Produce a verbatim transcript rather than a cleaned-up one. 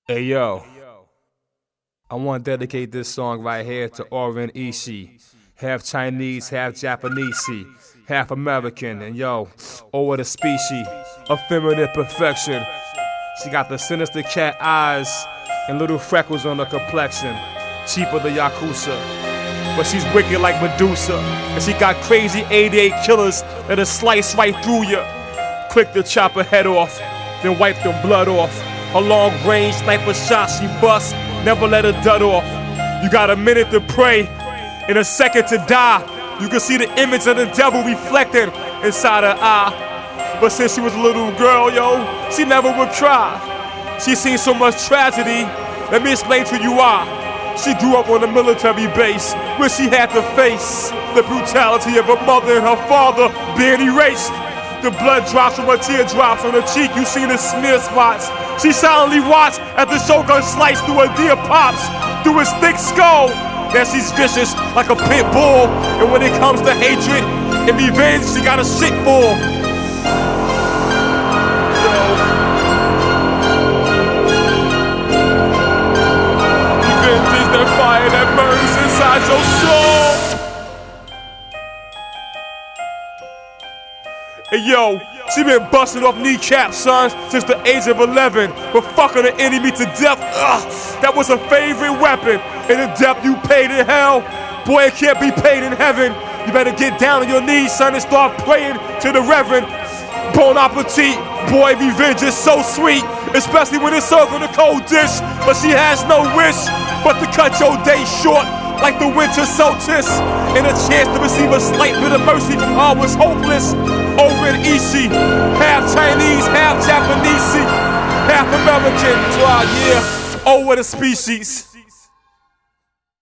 Hey yo, I want to dedicate this song right here to Oren Ishii. Half Chinese, half Japanese, half American, and yo, oh what a species of feminine perfection. She got the sinister cat eyes and little freckles on her complexion, cheaper the Yakuza. But she's wicked like Medusa, and she got crazy eighty-eight killers that'll slice right through you. Quick to chop her head off, then wipe the blood off. Her long-range sniper shot she bust, never let her dud off. You got a minute to pray, and a second to die. You can see the image of the devil reflected inside her eye. But since she was a little girl, yo, she never would cry. She seen so much tragedy, let me explain to you why. She grew up on a military base where she had to face the brutality of her mother and her father being erased. The blood drops from her teardrops on her cheek, you see the smear spots. She silently watched as the Shogun sliced through her dear pops, through his thick skull. Now she's vicious like a pit bull, and when it comes to hatred and revenge, she got a shit full. Revenge is that fire that burns inside your soul. Hey yo, she been busting off kneecaps, son, since the age of eleven. But fucking the enemy to death, ugh, that was her favorite weapon. And the death you paid in hell, boy, it can't be paid in heaven. You better get down on your knees, son, and start praying to the Reverend. Bon appetit, boy, revenge is so sweet, especially when it's served on a cold dish. But she has no wish but to cut your day short like the winter solstice. And a chance to receive a slight bit of mercy from her was hopeless. Oren Ishii, half Chinese, half Japanese, half American. Wow, yeah, oh what a species.